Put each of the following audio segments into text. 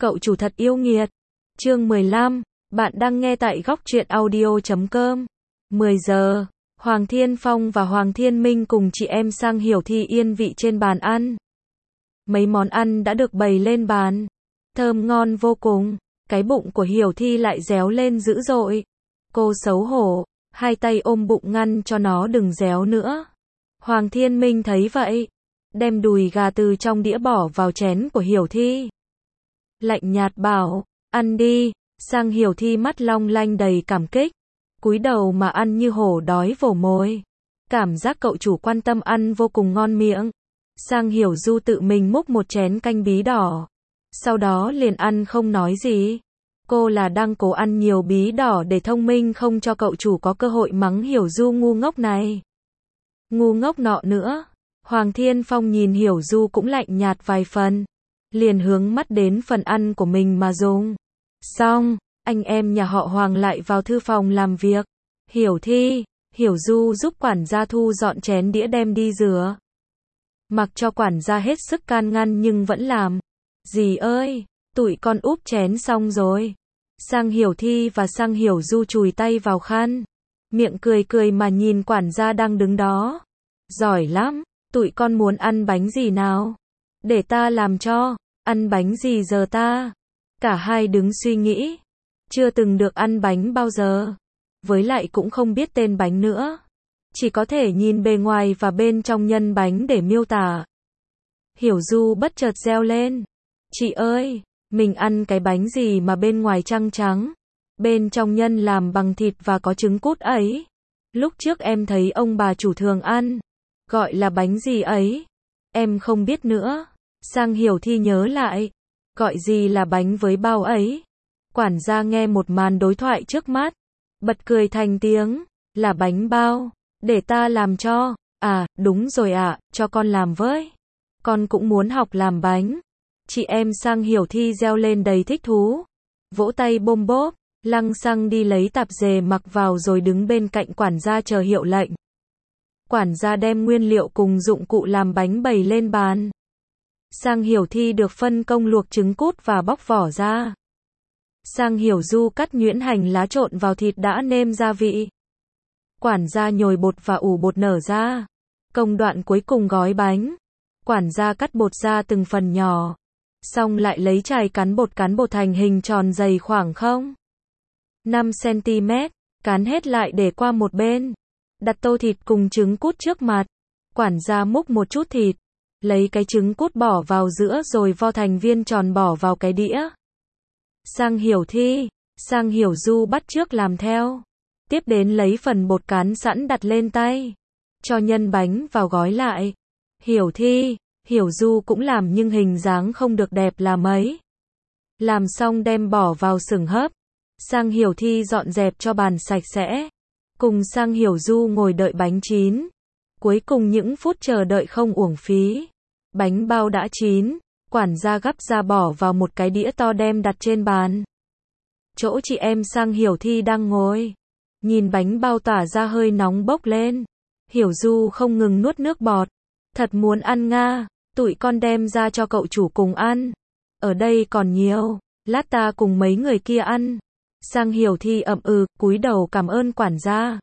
Cậu chủ thật yêu nghiệt. Chương 15, bạn đang nghe tại góc truyện audio.com. 10 giờ, Hoàng Thiên Phong và Hoàng Thiên Minh cùng chị em Sang Hiểu Thi yên vị trên bàn ăn. Mấy món ăn đã được bày lên bàn, thơm ngon vô cùng. Cái bụng của Hiểu Thi lại réo lên dữ dội. Cô xấu hổ, hai tay ôm bụng ngăn cho nó đừng réo nữa. Hoàng Thiên Minh thấy vậy, đem đùi gà từ trong đĩa bỏ vào chén của Hiểu Thi. Lạnh nhạt bảo, ăn đi. Sang Hiểu Thi mắt long lanh đầy cảm kích, cúi đầu mà ăn như hổ đói vồ mồi. Cảm giác cậu chủ quan tâm ăn vô cùng ngon miệng. Sang Hiểu Du tự mình múc một chén canh bí đỏ, sau đó liền ăn không nói gì. Cô là đang cố ăn nhiều bí đỏ để thông minh không cho cậu chủ có cơ hội mắng Hiểu Du ngu ngốc này, ngu ngốc nọ nữa. Hoàng Thiên Phong nhìn Hiểu Du cũng lạnh nhạt vài phần, liền hướng mắt đến phần ăn của mình mà dùng. Xong, anh em nhà họ Hoàng lại vào thư phòng làm việc. Hiểu Thi, Hiểu Du giúp quản gia thu dọn chén đĩa đem đi rửa. Mặc cho quản gia hết sức can ngăn nhưng vẫn làm. Dì ơi, tụi con úp chén xong rồi. Sang Hiểu Thi và Sang Hiểu Du chùi tay vào khăn, miệng cười cười mà nhìn quản gia đang đứng đó. Giỏi lắm, tụi con muốn ăn bánh gì nào? Để ta làm cho. Ăn bánh gì giờ ta? Cả hai đứng suy nghĩ. Chưa từng được ăn bánh bao giờ. Với lại cũng không biết tên bánh nữa. Chỉ có thể nhìn bề ngoài và bên trong nhân bánh để miêu tả. Hiểu Du bất chợt reo lên. Chị ơi, mình ăn cái bánh gì mà bên ngoài trắng trắng, bên trong nhân làm bằng thịt và có trứng cút ấy? Lúc trước em thấy ông bà chủ thường ăn. Gọi là bánh gì ấy? Em không biết nữa. Sang Hiểu Thi nhớ lại. Gọi gì là bánh với bao ấy? Quản gia nghe một màn đối thoại trước mắt, bật cười thành tiếng. Là bánh bao. Để ta làm cho. À, đúng rồi ạ, cho con làm với. Con cũng muốn học làm bánh. Chị em Sang Hiểu Thi reo lên đầy thích thú, vỗ tay bôm bốp. Lăng xăng đi lấy tạp dề mặc vào rồi đứng bên cạnh quản gia chờ hiệu lệnh. Quản gia đem nguyên liệu cùng dụng cụ làm bánh bày lên bàn. Sang Hiểu Thi được phân công luộc trứng cút và bóc vỏ ra. Sang Hiểu Du cắt nhuyễn hành lá trộn vào thịt đã nêm gia vị. Quản gia nhồi bột và ủ bột nở ra. Công đoạn cuối cùng gói bánh. Quản gia cắt bột ra từng phần nhỏ, xong lại lấy chày cán bột thành hình tròn dày khoảng 0,5 cm, cán hết lại để qua một bên. Đặt tô thịt cùng trứng cút trước mặt. Quản gia múc một chút thịt, lấy cái trứng cút bỏ vào giữa rồi vo thành viên tròn bỏ vào cái đĩa. Sang Hiểu Thi, Sang Hiểu Du bắt chước làm theo. Tiếp đến lấy phần bột cán sẵn đặt lên tay, cho nhân bánh vào gói lại. Hiểu Thi, Hiểu Du cũng làm nhưng hình dáng không được đẹp là mấy. Làm xong đem bỏ vào xửng hấp. Sang Hiểu Thi dọn dẹp cho bàn sạch sẽ, cùng Sang Hiểu Du ngồi đợi bánh chín. Cuối cùng những phút chờ đợi không uổng phí, bánh bao đã chín. Quản gia gắp ra bỏ vào một cái đĩa to đem đặt trên bàn. Chỗ chị em Sang Hiểu Thi đang ngồi, nhìn bánh bao tỏa ra hơi nóng bốc lên. Hiểu Du không ngừng nuốt nước bọt. Thật muốn ăn nga, tụi con đem ra cho cậu chủ cùng ăn. Ở đây còn nhiều, lát ta cùng mấy người kia ăn. Sang Hiểu Thi ậm ừ, cúi đầu cảm ơn quản gia.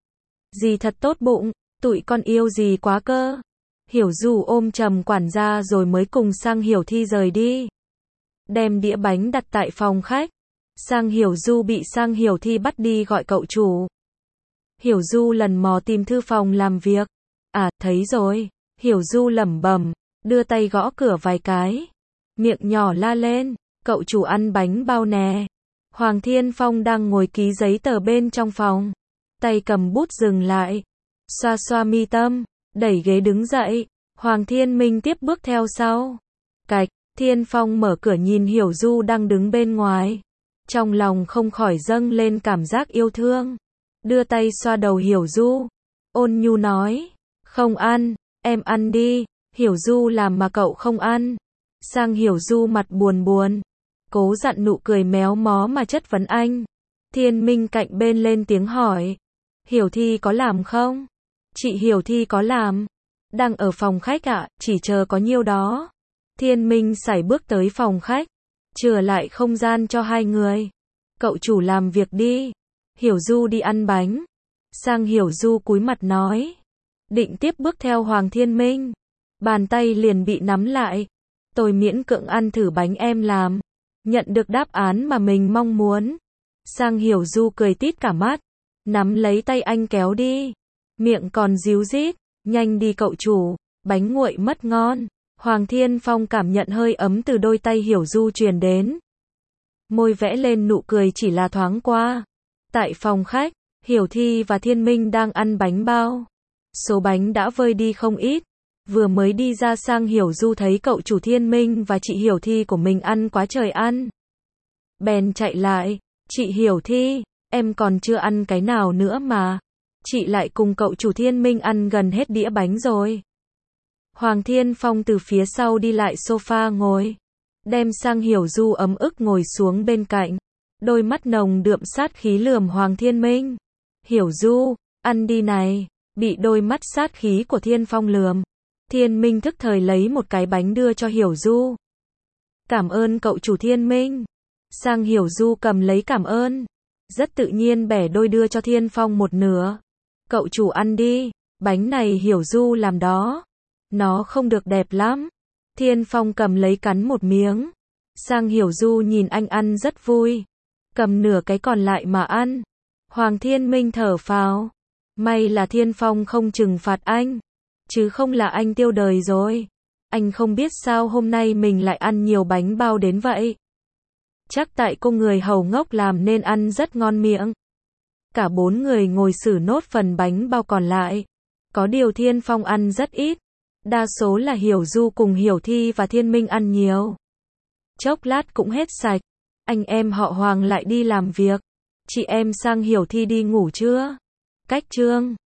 Dì thật tốt bụng, tụi con yêu dì quá cơ. Hiểu Du ôm chầm quản gia rồi mới cùng Sang Hiểu Thi rời đi. Đem đĩa bánh đặt tại phòng khách. Sang Hiểu Du bị Sang Hiểu Thi bắt đi gọi cậu chủ. Hiểu Du lần mò tìm thư phòng làm việc. À, thấy rồi. Hiểu Du lẩm bẩm, đưa tay gõ cửa vài cái, miệng nhỏ la lên, cậu chủ ăn bánh bao nè. Hoàng Thiên Phong đang ngồi ký giấy tờ bên trong phòng, tay cầm bút dừng lại, xoa xoa mi tâm, đẩy ghế đứng dậy. Hoàng Thiên Minh tiếp bước theo sau. Cạch, Thiên Phong mở cửa nhìn Hiểu Du đang đứng bên ngoài, trong lòng không khỏi dâng lên cảm giác yêu thương, đưa tay xoa đầu Hiểu Du, ôn nhu nói, không ăn. Em ăn đi. Hiểu Du làm mà cậu không ăn. Sang Hiểu Du mặt buồn buồn, cố dặn nụ cười méo mó mà chất vấn anh. Thiên Minh cạnh bên lên tiếng hỏi, Hiểu Thi có làm không? Chị Hiểu Thi có làm. Đang ở phòng khách ạ, chỉ chờ có nhiêu đó. Thiên Minh sải bước tới phòng khách, chừa lại không gian cho hai người. Cậu chủ làm việc đi. Hiểu Du đi ăn bánh. Sang Hiểu Du cúi mặt nói. Định tiếp bước theo Hoàng Thiên Minh. Bàn tay liền bị nắm lại. Tôi miễn cưỡng ăn thử bánh em làm. Nhận được đáp án mà mình mong muốn. Sang Hiểu Du cười tít cả mắt. Nắm lấy tay anh kéo đi. Miệng còn díu dít. Nhanh đi cậu chủ. Bánh nguội mất ngon. Hoàng Thiên Phong cảm nhận hơi ấm từ đôi tay Hiểu Du truyền đến. Môi vẽ lên nụ cười chỉ là thoáng qua. Tại phòng khách, Hiểu Thi và Thiên Minh đang ăn bánh bao. Số bánh đã vơi đi không ít. Vừa mới đi ra Sang Hiểu Du thấy cậu chủ Thiên Minh và chị Hiểu Thi của mình ăn quá trời ăn. Bèn chạy lại. Chị Hiểu Thi, em còn chưa ăn cái nào nữa mà. Chị lại cùng cậu chủ Thiên Minh ăn gần hết đĩa bánh rồi. Hoàng Thiên Phong từ phía sau đi lại sofa ngồi. Đem Sang Hiểu Du ấm ức ngồi xuống bên cạnh. Đôi mắt nồng đượm sát khí lườm Hoàng Thiên Minh. Hiểu Du, ăn đi này. Bị đôi mắt sát khí của Thiên Phong lườm. Thiên Minh thức thời lấy một cái bánh đưa cho Hiểu Du. Cảm ơn cậu chủ Thiên Minh. Sang Hiểu Du cầm lấy cảm ơn. Rất tự nhiên bẻ đôi đưa cho Thiên Phong một nửa. Cậu chủ ăn đi. Bánh này Hiểu Du làm đó. Nó không được đẹp lắm. Thiên Phong cầm lấy cắn một miếng. Sang Hiểu Du nhìn anh ăn rất vui. Cầm nửa cái còn lại mà ăn. Hoàng Thiên Minh thở phào. May là Thiên Phong không trừng phạt anh. Chứ không là anh tiêu đời rồi. Anh không biết sao hôm nay mình lại ăn nhiều bánh bao đến vậy. Chắc tại cô người hầu ngốc làm nên ăn rất ngon miệng. Cả bốn người ngồi xử nốt phần bánh bao còn lại. Có điều Thiên Phong ăn rất ít. Đa số là Hiểu Du cùng Hiểu Thi và Thiên Minh ăn nhiều. Chốc lát cũng hết sạch. Anh em họ Hoàng lại đi làm việc. Chị em Sang Hiểu Thi đi ngủ chưa? Cách chương